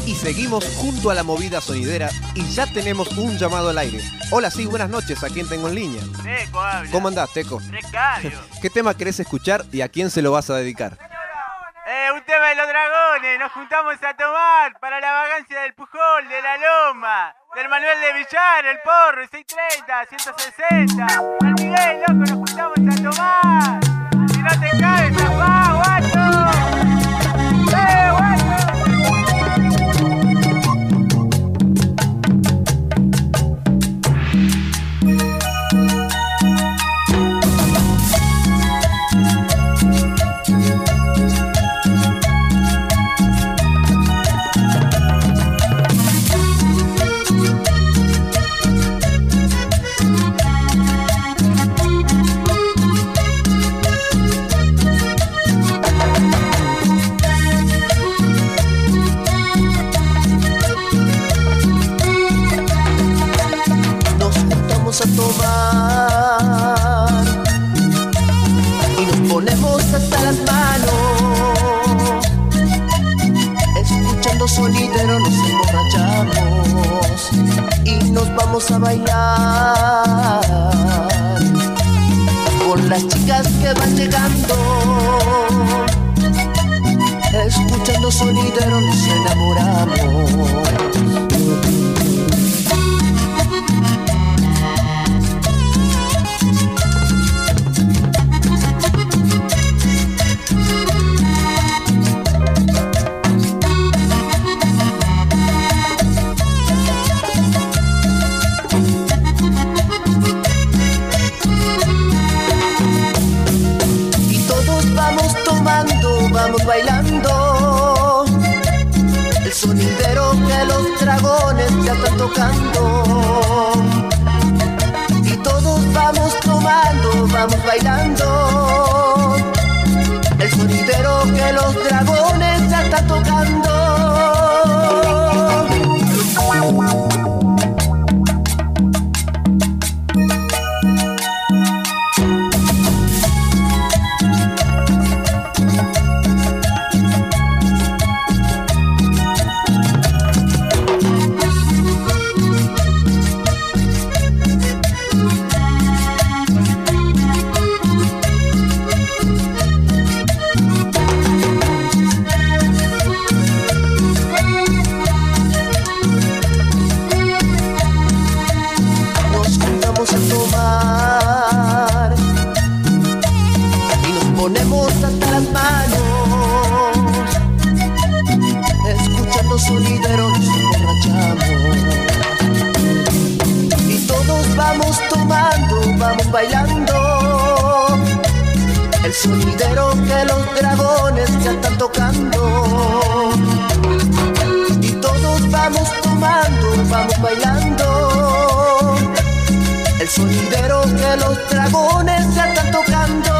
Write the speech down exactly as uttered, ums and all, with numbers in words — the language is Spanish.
Y seguimos junto a la movida sonidera y ya tenemos un llamado al aire. Hola, sí, buenas noches, ¿a quién tengo en línea? Teco habla. ¿Cómo andás, Teco? Precario. ¿Qué tema querés escuchar y a quién se lo vas a dedicar? Eh, un tema de los dragones, nos juntamos a tomar para la vagancia del Pujol, de la Loma, del Manuel de Villar, el Porro, el seiscientos treinta, ciento sesenta, San Miguel, loco, nos juntamos a tomar. Si no te caes, zafá, guacho. ¡Eh, guacho! A tomar y nos ponemos hasta las manos, escuchando sonidero nos emborrachamos y nos vamos a bailar con las chicas que van llegando, escuchando sonidero nos enamoramos. Vamos bailando el sonidero que los dragones ya están tocando y todos vamos tomando, vamos bailando el sonidero que los dragones ya están tocando. Sonidero nos emborrachamos y todos vamos tomando, vamos bailando el sonidero que los dragones ya están tocando y todos vamos tomando, vamos bailando el sonidero que los dragones ya están tocando.